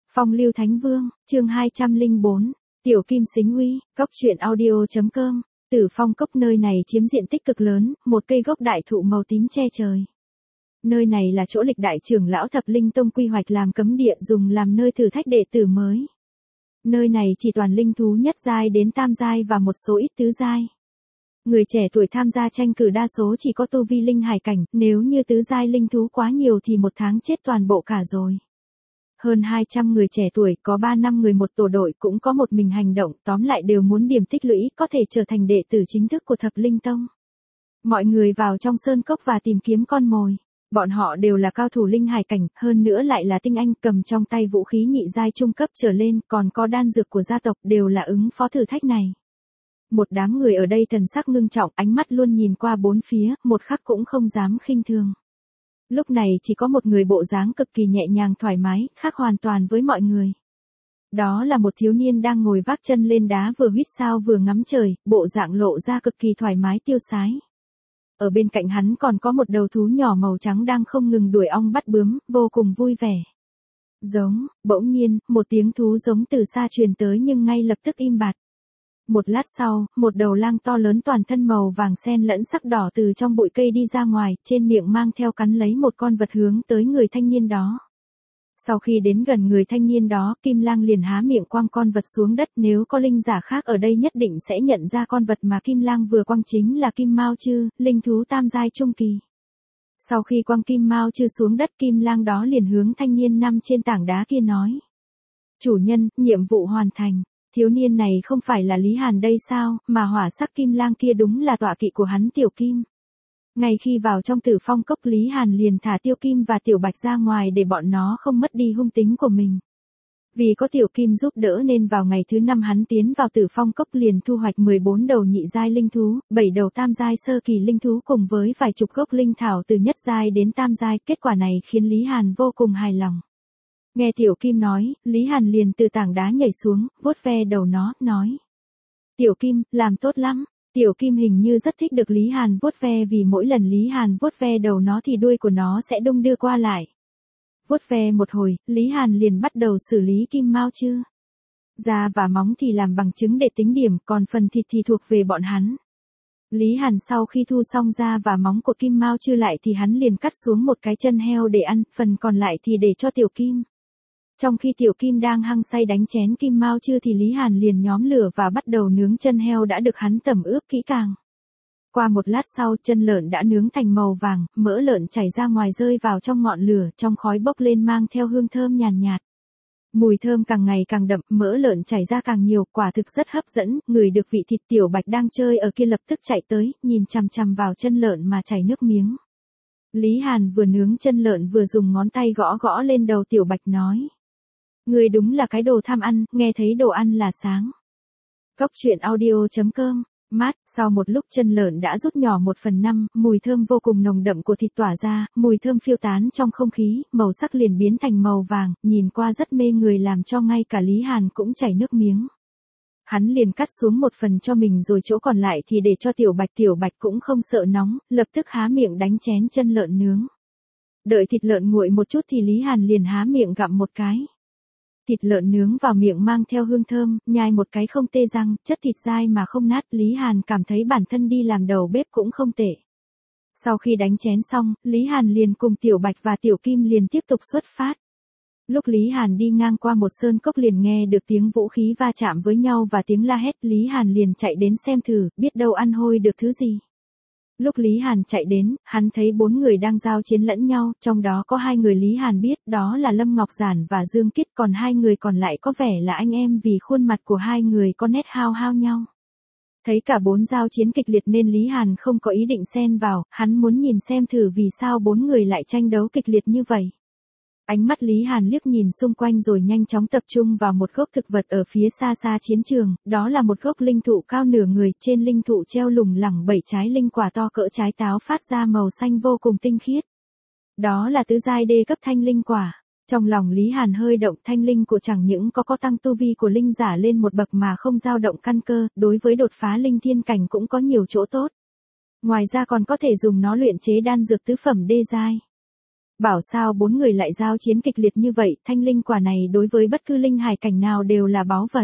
Phong lưu Thánh Vương, chương 204, Tiểu Kim Xính Uy, Cốc truyện audio.com, Tử Phong Cốc nơi này chiếm diện tích cực lớn, một cây gốc đại thụ màu tím che trời. Nơi này là chỗ lịch đại trưởng lão Thập Linh Tông quy hoạch làm cấm địa dùng làm nơi thử thách đệ tử mới. Nơi này chỉ toàn linh thú nhất giai đến tam giai và một số ít tứ giai. Người trẻ tuổi tham gia tranh cử đa số chỉ có tu vi linh hải cảnh, nếu như tứ giai linh thú quá nhiều thì một tháng chết toàn bộ cả rồi. Hơn 200 người trẻ tuổi, có 3-5 người một tổ đội, cũng có một mình hành động, tóm lại đều muốn điểm tích lũy, có thể trở thành đệ tử chính thức của Thập Linh Tông. Mọi người vào trong sơn cốc và tìm kiếm con mồi. Bọn họ đều là cao thủ linh hải cảnh, hơn nữa lại là tinh anh, cầm trong tay vũ khí nhị giai trung cấp trở lên, còn có đan dược của gia tộc, đều là ứng phó thử thách này. Một đám người ở đây thần sắc ngưng trọng, ánh mắt luôn nhìn qua bốn phía, một khắc cũng không dám khinh thường. Lúc này chỉ có một người bộ dáng cực kỳ nhẹ nhàng thoải mái, khác hoàn toàn với mọi người. Đó là một thiếu niên đang ngồi vác chân lên đá vừa huýt sáo vừa ngắm trời, bộ dạng lộ ra cực kỳ thoải mái tiêu sái. Ở bên cạnh hắn còn có một đầu thú nhỏ màu trắng đang không ngừng đuổi ong bắt bướm, vô cùng vui vẻ. Giống, bỗng nhiên, một tiếng thú giống từ xa truyền tới nhưng ngay lập tức im bặt. Một lát sau, một đầu lang to lớn toàn thân màu vàng xen lẫn sắc đỏ từ trong bụi cây đi ra ngoài, trên miệng mang theo cắn lấy một con vật hướng tới người thanh niên đó. Sau khi đến gần người thanh niên đó, Kim Lang liền há miệng quăng con vật xuống đất, nếu có linh giả khác ở đây nhất định sẽ nhận ra con vật mà Kim Lang vừa quăng chính là Kim Mao Chư, linh thú tam giai trung kỳ. Sau khi quăng Kim Mao Chư xuống đất, Kim Lang đó liền hướng thanh niên nằm trên tảng đá kia nói: "Chủ nhân, nhiệm vụ hoàn thành." Thiếu niên này không phải là Lý Hàn đây sao, mà hỏa sắc Kim Lang kia đúng là tọa kỵ của hắn Tiểu Kim. Ngay khi vào trong Tử Phong Cốc, Lý Hàn liền thả Tiêu Kim và Tiểu Bạch ra ngoài để bọn nó không mất đi hung tính của mình. Vì có Tiểu Kim giúp đỡ nên vào ngày thứ 5 hắn tiến vào Tử Phong Cốc liền thu hoạch 14 đầu nhị giai linh thú, 7 đầu tam giai sơ kỳ linh thú cùng với vài chục gốc linh thảo từ nhất giai đến tam giai, kết quả này khiến Lý Hàn vô cùng hài lòng. Nghe Tiểu Kim nói, Lý Hàn liền từ tảng đá nhảy xuống, vuốt ve đầu nó, nói: "Tiểu Kim, làm tốt lắm." Tiểu Kim hình như rất thích được Lý Hàn vuốt ve vì mỗi lần Lý Hàn vuốt ve đầu nó thì đuôi của nó sẽ đung đưa qua lại. Vuốt ve một hồi, Lý Hàn liền bắt đầu xử lý Kim Mao Chư. Da và móng thì làm bằng chứng để tính điểm, còn phần thịt thì thuộc về bọn hắn. Lý Hàn sau khi thu xong da và móng của Kim Mao Chư lại thì hắn liền cắt xuống một cái chân heo để ăn, phần còn lại thì để cho Tiểu Kim. Trong khi Tiểu Kim đang hăng say đánh chén Kim Mao Chư thì Lý Hàn liền nhóm lửa và bắt đầu nướng chân heo đã được hắn tẩm ướp kỹ càng. Qua một lát sau, chân lợn đã nướng thành màu vàng, mỡ lợn chảy ra ngoài rơi vào trong ngọn lửa, trong khói bốc lên mang theo hương thơm nhàn nhạt. Mùi thơm càng ngày càng đậm, mỡ lợn chảy ra càng nhiều, quả thực rất hấp dẫn, người được vị thịt. Tiểu Bạch đang chơi ở kia lập tức chạy tới, nhìn chằm chằm vào chân lợn mà chảy nước miếng. Lý Hàn vừa nướng chân lợn vừa dùng ngón tay gõ gõ lên đầu Tiểu Bạch nói: "Ngươi đúng là cái đồ tham ăn, nghe thấy đồ ăn là sáng." Cốc truyện audio.com, mát, sau một lúc chân lợn đã rút nhỏ 1/5, mùi thơm vô cùng nồng đậm của thịt tỏa ra, mùi thơm phiêu tán trong không khí, màu sắc liền biến thành màu vàng, nhìn qua rất mê người làm cho ngay cả Lý Hàn cũng chảy nước miếng. Hắn liền cắt xuống một phần cho mình rồi chỗ còn lại thì để cho Tiểu Bạch. Tiểu Bạch cũng không sợ nóng, lập tức há miệng đánh chén chân lợn nướng. Đợi thịt lợn nguội một chút thì Lý Hàn liền há miệng gặm một cái. Thịt lợn nướng vào miệng mang theo hương thơm, nhai một cái không tê răng, chất thịt dai mà không nát, Lý Hàn cảm thấy bản thân đi làm đầu bếp cũng không tệ. Sau khi đánh chén xong, Lý Hàn liền cùng Tiểu Bạch và Tiểu Kim liền tiếp tục xuất phát. Lúc Lý Hàn đi ngang qua một sơn cốc liền nghe được tiếng vũ khí va chạm với nhau và tiếng la hét, Lý Hàn liền chạy đến xem thử, biết đâu ăn hôi được thứ gì. Lúc Lý Hàn chạy đến, hắn thấy 4 người đang giao chiến lẫn nhau, trong đó có 2 người Lý Hàn biết, đó là Lâm Ngọc Giản và Dương Kiết, còn 2 người còn lại có vẻ là anh em vì khuôn mặt của 2 người có nét hao hao nhau. Thấy cả 4 giao chiến kịch liệt nên Lý Hàn không có ý định xen vào, hắn muốn nhìn xem thử vì sao 4 người lại tranh đấu kịch liệt như vậy. Ánh mắt Lý Hàn liếc nhìn xung quanh rồi nhanh chóng tập trung vào một gốc thực vật ở phía xa xa chiến trường, đó là một gốc linh thụ cao nửa người, trên linh thụ treo lủng lẳng 7 trái linh quả to cỡ trái táo phát ra màu xanh vô cùng tinh khiết. Đó là tứ giai đê cấp thanh linh quả. Trong lòng Lý Hàn hơi động, thanh linh của chẳng những có tăng tu vi của linh giả lên một bậc mà không dao động căn cơ, đối với đột phá linh thiên cảnh cũng có nhiều chỗ tốt. Ngoài ra còn có thể dùng nó luyện chế đan dược tứ phẩm đê giai. Bảo sao bốn người lại giao chiến kịch liệt như vậy, thanh linh quả này đối với bất cứ linh hải cảnh nào đều là báu vật.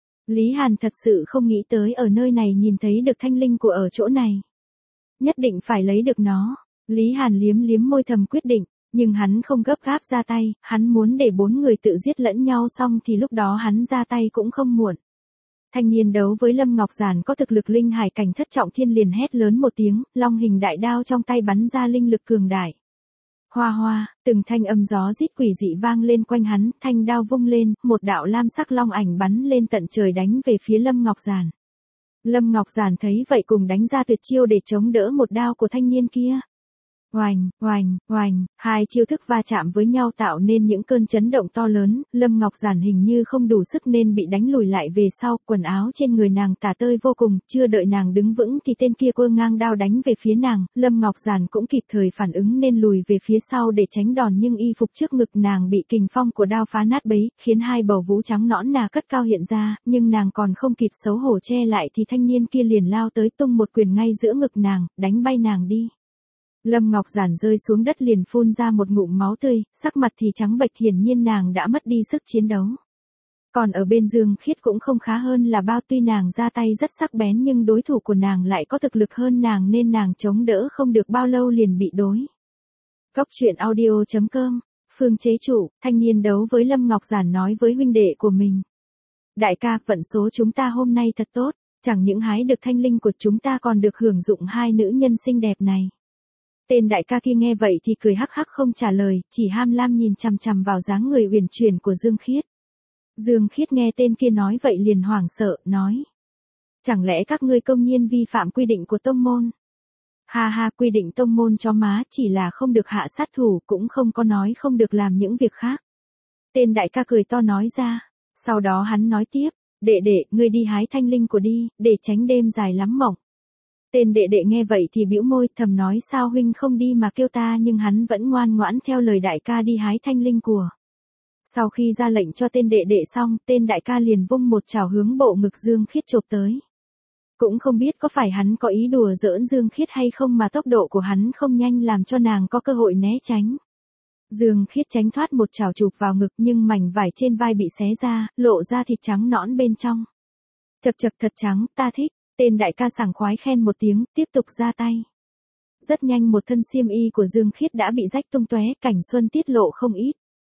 Lý Hàn thật sự không nghĩ tới ở nơi này nhìn thấy được thanh linh của ở chỗ này. Nhất định phải lấy được nó. Lý Hàn liếm liếm môi thầm quyết định, nhưng hắn không gấp gáp ra tay, hắn muốn để bốn người tự giết lẫn nhau xong thì lúc đó hắn ra tay cũng không muộn. Thanh niên đấu với Lâm Ngọc Giản có thực lực linh hải cảnh thất trọng thiên liền hét lớn một tiếng, long hình đại đao trong tay bắn ra linh lực cường đại. Hoa hoa, từng thanh âm gió rít quỷ dị vang lên quanh hắn, thanh đao vung lên, một đạo lam sắc long ảnh bắn lên tận trời đánh về phía Lâm Ngọc Giản. Lâm Ngọc Giản thấy vậy cùng đánh ra tuyệt chiêu để chống đỡ một đao của thanh niên kia. Oành, oành, oành, hai chiêu thức va chạm với nhau tạo nên những cơn chấn động to lớn, Lâm Ngọc Giản hình như không đủ sức nên bị đánh lùi lại về sau, quần áo trên người nàng tả tơi vô cùng, chưa đợi nàng đứng vững thì tên kia quơ ngang đao đánh về phía nàng, Lâm Ngọc Giản cũng kịp thời phản ứng nên lùi về phía sau để tránh đòn nhưng y phục trước ngực nàng bị kình phong của đao phá nát bấy, khiến hai bầu vú trắng nõn nà cất cao hiện ra, nhưng nàng còn không kịp xấu hổ che lại thì thanh niên kia liền lao tới tung một quyền ngay giữa ngực nàng, đánh bay nàng đi. Lâm Ngọc Giản rơi xuống đất liền phun ra một ngụm máu tươi, sắc mặt thì trắng bệch hiển nhiên nàng đã mất đi sức chiến đấu. Còn ở bên Dương Khiết cũng không khá hơn là bao tuy nàng ra tay rất sắc bén nhưng đối thủ của nàng lại có thực lực hơn nàng nên nàng chống đỡ không được bao lâu liền bị đối. Cốc truyện audio.com, Phương chế chủ, thanh niên đấu với Lâm Ngọc Giản nói với huynh đệ của mình. Đại ca, vận số chúng ta hôm nay thật tốt, chẳng những hái được thanh linh của chúng ta còn được hưởng dụng hai nữ nhân xinh đẹp này. Tên đại ca kia nghe vậy thì cười hắc hắc không trả lời, chỉ ham lam nhìn chằm chằm vào dáng người uyển chuyển của Dương Khiết. Dương Khiết nghe tên kia nói vậy liền hoảng sợ, nói. Chẳng lẽ các ngươi công nhiên vi phạm quy định của tông môn? Ha ha, quy định tông môn cho má chỉ là không được hạ sát thủ cũng không có nói không được làm những việc khác. Tên đại ca cười to nói ra, sau đó hắn nói tiếp, đệ đệ, ngươi đi hái thanh linh của đi, để tránh đêm dài lắm mộng. Tên đệ đệ nghe vậy thì bĩu môi thầm nói sao huynh không đi mà kêu ta nhưng hắn vẫn ngoan ngoãn theo lời đại ca đi hái thanh linh của. Sau khi ra lệnh cho tên đệ đệ xong, tên đại ca liền vung một chảo hướng bộ ngực Dương Khiết chộp tới. Cũng không biết có phải hắn có ý đùa giỡn Dương Khiết hay không mà tốc độ của hắn không nhanh làm cho nàng có cơ hội né tránh. Dương Khiết tránh thoát một chảo chụp vào ngực nhưng mảnh vải trên vai bị xé ra, lộ ra thịt trắng nõn bên trong. Chật chật thật trắng, ta thích. Tên đại ca sảng khoái khen một tiếng, tiếp tục ra tay. Rất nhanh một thân xiêm y của Dương Khiết đã bị rách tung tóe, cảnh xuân tiết lộ không ít.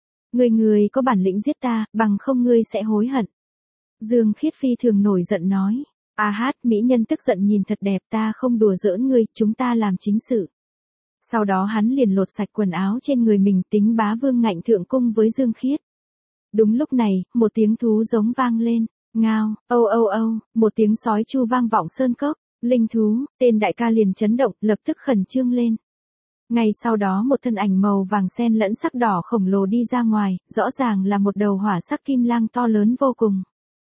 Người có bản lĩnh giết ta, bằng không ngươi sẽ hối hận. Dương Khiết phi thường nổi giận nói. A hát, mỹ nhân tức giận nhìn thật đẹp, ta không đùa giỡn ngươi, chúng ta làm chính sự. Sau đó hắn liền lột sạch quần áo trên người mình tính bá vương ngạnh thượng cung với Dương Khiết. Đúng lúc này, một tiếng thú giống vang lên. Ngao, âu âu âu, một tiếng sói chu vang vọng sơn cốc, linh thú, tên đại ca liền chấn động, lập tức khẩn trương lên. Ngay sau đó một thân ảnh màu vàng xen lẫn sắc đỏ khổng lồ đi ra ngoài, rõ ràng là một đầu hỏa sắc kim lang to lớn vô cùng.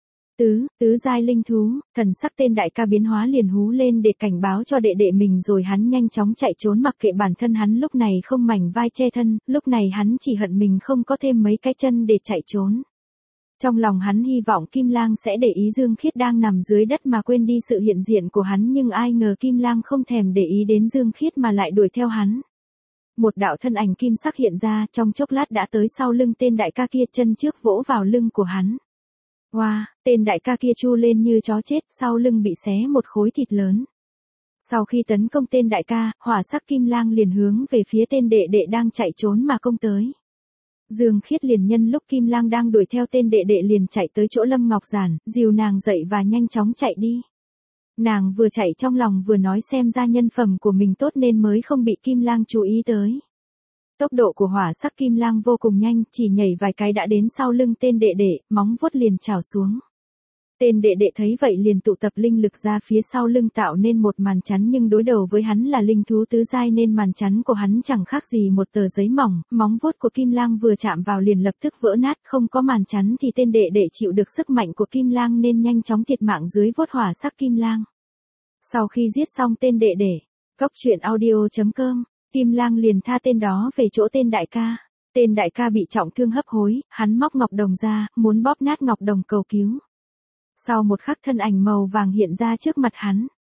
Tứ giai linh thú, thần sắc tên đại ca biến hóa liền hú lên để cảnh báo cho đệ đệ mình rồi hắn nhanh chóng chạy trốn mặc kệ bản thân hắn lúc này không mảnh vai che thân, lúc này hắn chỉ hận mình không có thêm mấy cái chân để chạy trốn. Trong lòng hắn hy vọng Kim Lang sẽ để ý Dương Khiết đang nằm dưới đất mà quên đi sự hiện diện của hắn nhưng ai ngờ Kim Lang không thèm để ý đến Dương Khiết mà lại đuổi theo hắn. Một đạo thân ảnh kim sắc hiện ra trong chốc lát đã tới sau lưng tên đại ca kia chân trước vỗ vào lưng của hắn. Wow, tên đại ca kia chu lên như chó chết sau lưng bị xé một khối thịt lớn. Sau khi tấn công tên đại ca, hỏa sắc Kim Lang liền hướng về phía tên đệ đệ đang chạy trốn mà công tới. Dương Khiết liền nhân lúc Kim Lang đang đuổi theo tên đệ đệ liền chạy tới chỗ Lâm Ngọc Giản, dìu nàng dậy và nhanh chóng chạy đi. Nàng vừa chạy trong lòng vừa nói xem ra nhân phẩm của mình tốt nên mới không bị Kim Lang chú ý tới. Tốc độ của hỏa sắc Kim Lang vô cùng nhanh, chỉ nhảy vài cái đã đến sau lưng tên đệ đệ, móng vuốt liền chảo xuống. Tên đệ đệ thấy vậy liền tụ tập linh lực ra phía sau lưng tạo nên một màn chắn nhưng đối đầu với hắn là linh thú tứ giai nên màn chắn của hắn chẳng khác gì một tờ giấy mỏng, móng vuốt của Kim Lang vừa chạm vào liền lập tức vỡ nát, không có màn chắn thì tên đệ đệ chịu được sức mạnh của Kim Lang nên nhanh chóng thiệt mạng dưới vuốt hỏa sắc Kim Lang. Sau khi giết xong tên đệ đệ, cốc truyện audio.com, Kim Lang liền tha tên đó về chỗ tên đại ca. Tên đại ca bị trọng thương hấp hối, hắn móc ngọc đồng ra, muốn bóp nát ngọc đồng cầu cứu. Sau một khắc thân ảnh màu vàng hiện ra trước mặt hắn.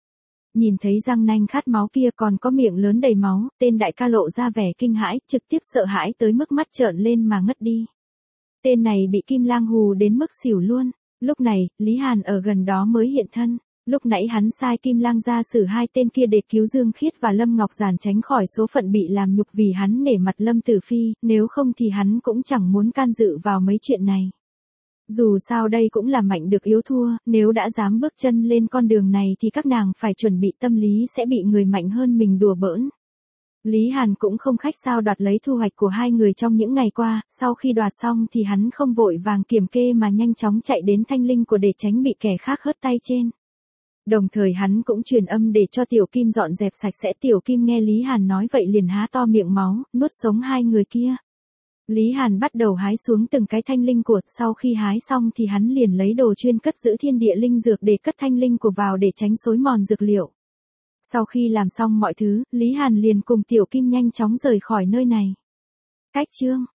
Nhìn thấy răng nanh khát máu kia còn có miệng lớn đầy máu, tên đại ca lộ ra vẻ kinh hãi, trực tiếp sợ hãi tới mức mắt trợn lên mà ngất đi. Tên này bị Kim Lang hù đến mức xỉu luôn. Lúc này, Lý Hàn ở gần đó mới hiện thân. Lúc nãy hắn sai Kim Lang ra xử hai tên kia để cứu Dương Khiết và Lâm Ngọc Giản tránh khỏi số phận bị làm nhục vì hắn nể mặt Lâm Tử Phi, nếu không thì hắn cũng chẳng muốn can dự vào mấy chuyện này. Dù sao đây cũng là mạnh được yếu thua, nếu đã dám bước chân lên con đường này thì các nàng phải chuẩn bị tâm lý sẽ bị người mạnh hơn mình đùa bỡn. Lý Hàn cũng không khách sao đoạt lấy thu hoạch của hai người trong những ngày qua, sau khi đoạt xong thì hắn không vội vàng kiểm kê mà nhanh chóng chạy đến Thanh Linh của để tránh bị kẻ khác hớt tay trên. Đồng thời hắn cũng truyền âm để cho Tiểu Kim dọn dẹp sạch sẽ. Tiểu Kim nghe Lý Hàn nói vậy liền há to miệng máu, nuốt sống hai người kia. Lý Hàn bắt đầu hái xuống từng cái thanh linh của, sau khi hái xong thì hắn liền lấy đồ chuyên cất giữ thiên địa linh dược để cất thanh linh của vào để tránh xối mòn dược liệu. Sau khi làm xong mọi thứ, Lý Hàn liền cùng Tiểu Kim nhanh chóng rời khỏi nơi này. Cách chương